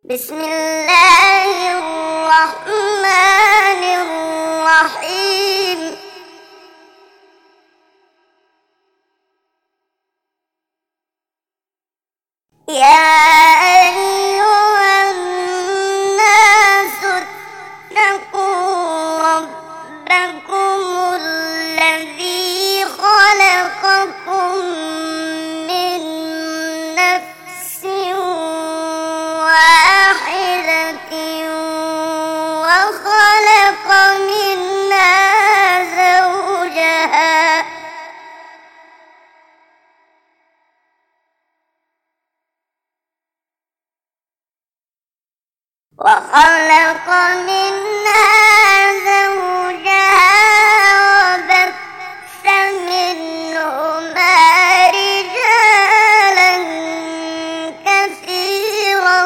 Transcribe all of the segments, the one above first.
بسم الله الرحمن الرحيم. يا أيها الناس اتقوا ربكم الذي خلقكم من نفس واحدة وخلق منها زوجها وبث منهما رجالا كثيرا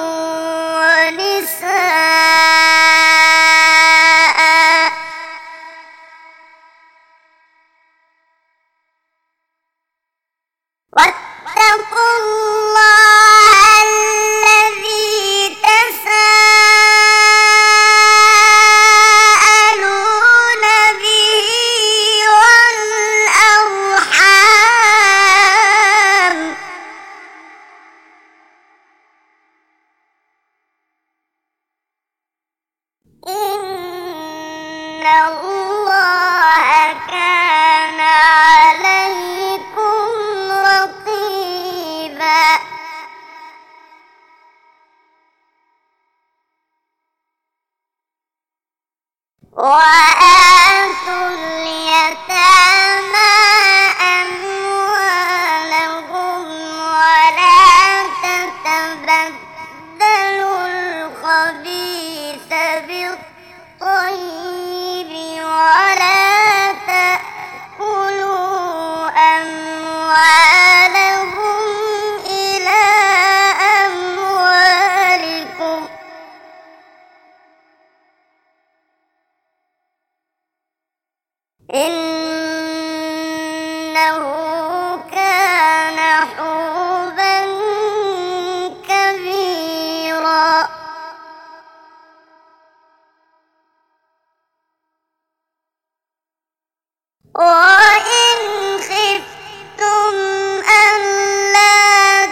ونساء واتقوا الله الذي تساءلون به والأرحام إن الله كان عليكم رقيبا. وآتوا اليتامى أموالهم ولا تتبدلوا الخبيث بالطيب ولا تأكلوا أموالهم إلى أموالكم إنه كان حوبا كبيرا. وإن خفتم ألا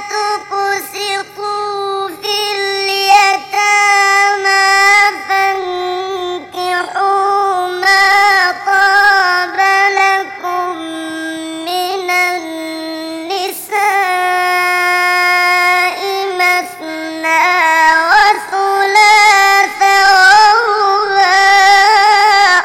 تقسطوا في اليتامى فانكحوا ما طاب لكم من النساء مثنى وثلاث ورباع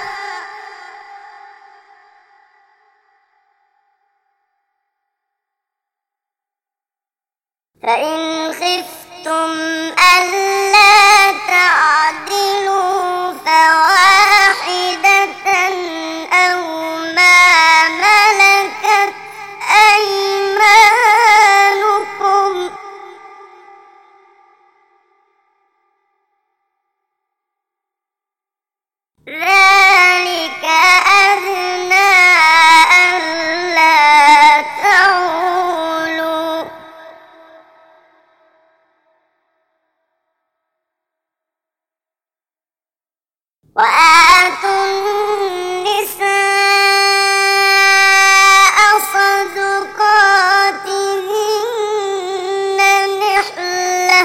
فإن خفتم ألا تعدلوا فواحدة أو ما ملكت أيمانكم ذلك أدنى ألا تعولوا. وآتوا النساء صدقاتهن نحلة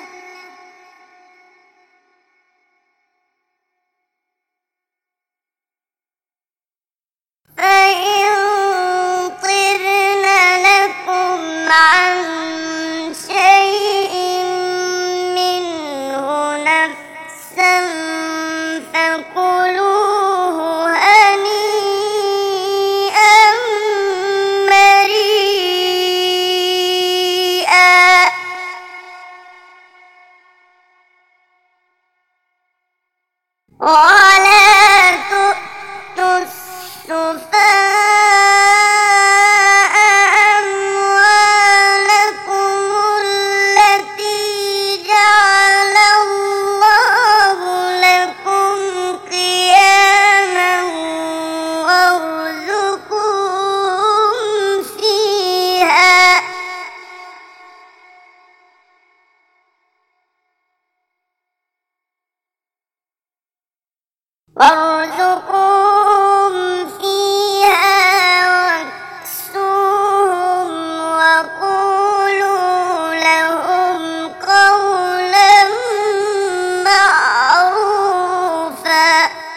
فإن طبن لكم عن شيء منه نفسا فكلوه هنيئا مريئا. ولا تؤتوا السفهاء أموالكم التي جعل الله لكم قياما وارزقوهم فيها وارزقوهم فيها واكسوهم وقولوا لهم قولا معروفا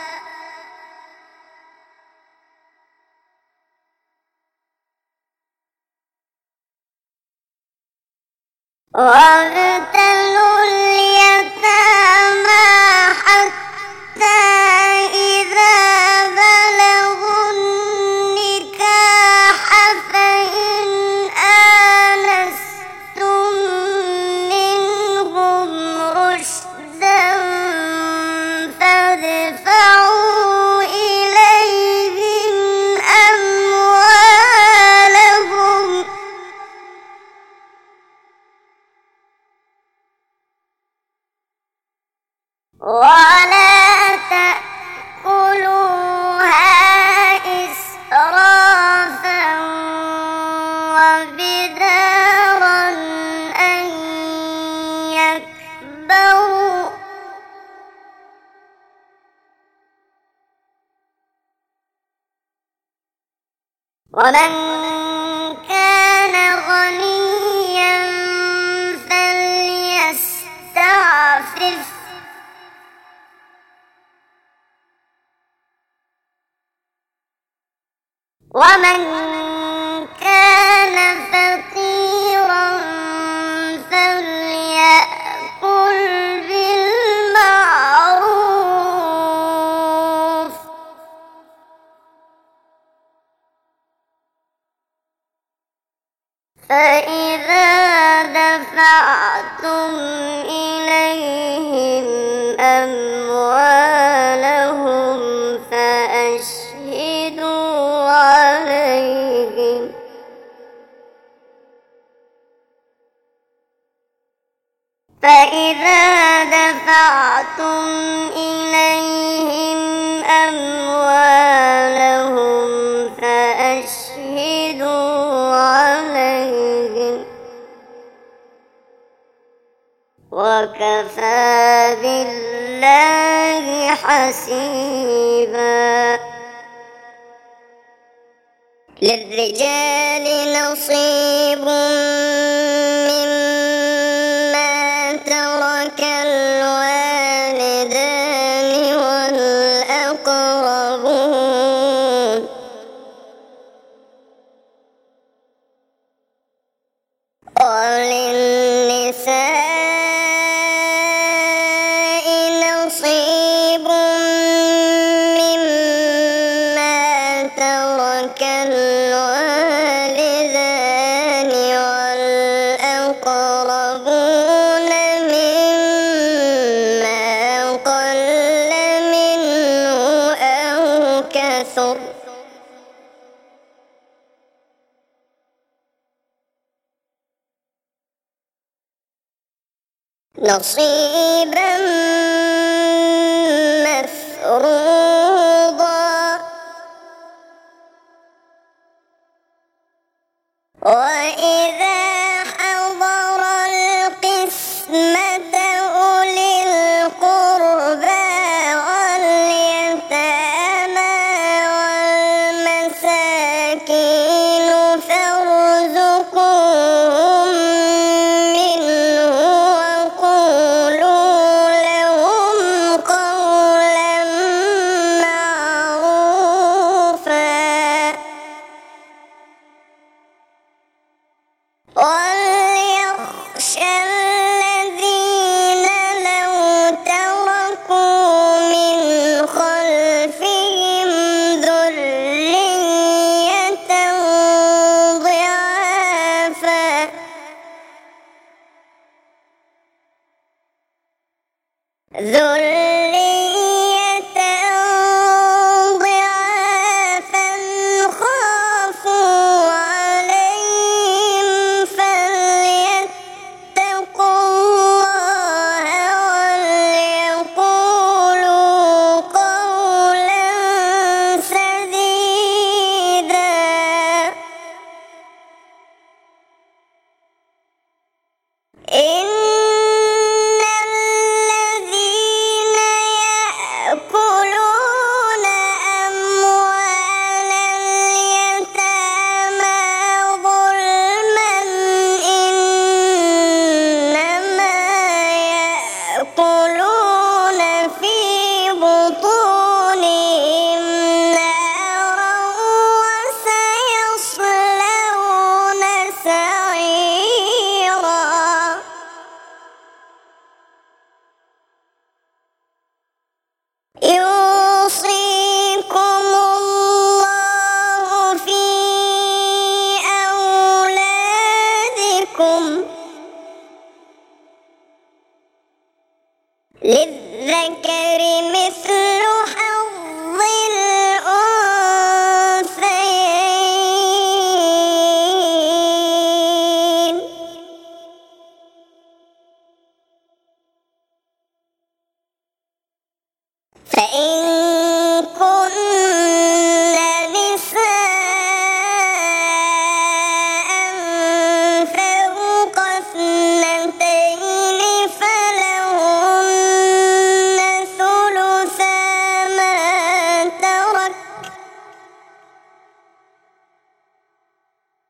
وابتلوا اليتامى حتى إذا بلغوا النكاح فإن آنستم منهم رشدا فادفعوا إليهم أموالهم ولا تأكلوها إسرافا وبدارا أن يكبروا ومن كان غنيا فليستعفف ومن كان فقيرا فليأكل بالمعروف فإذا دفعتم إليهم أموالهم فأشهدوا عليهم فإذا دفعتم إليهم أموالهم فأشهدوا عليهم وكفى بالله حسيبا للرجال نصيب مما ترك الوالدان والأقربون وللنساء نصيب مما ترك الوالدان والأقربون مما قل منه أو كثر نصيبا مفروضا وإذا حضر القسمة أولي القربى واليتامى والمساكين فارزقوهم منه وقولوا لهم قولا معروفا وليخشى الذين لو تركوا من خلفهم ذرية ضعافا خافوا عليهم فليتقوا الله وليقولوا قولا سديدا إن الذين للذكر مثل حظ الأنثيين. فإن كن نساء فوق اثنتين فلهن ثلثا ما ترك،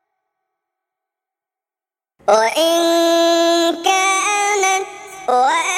وإن كانت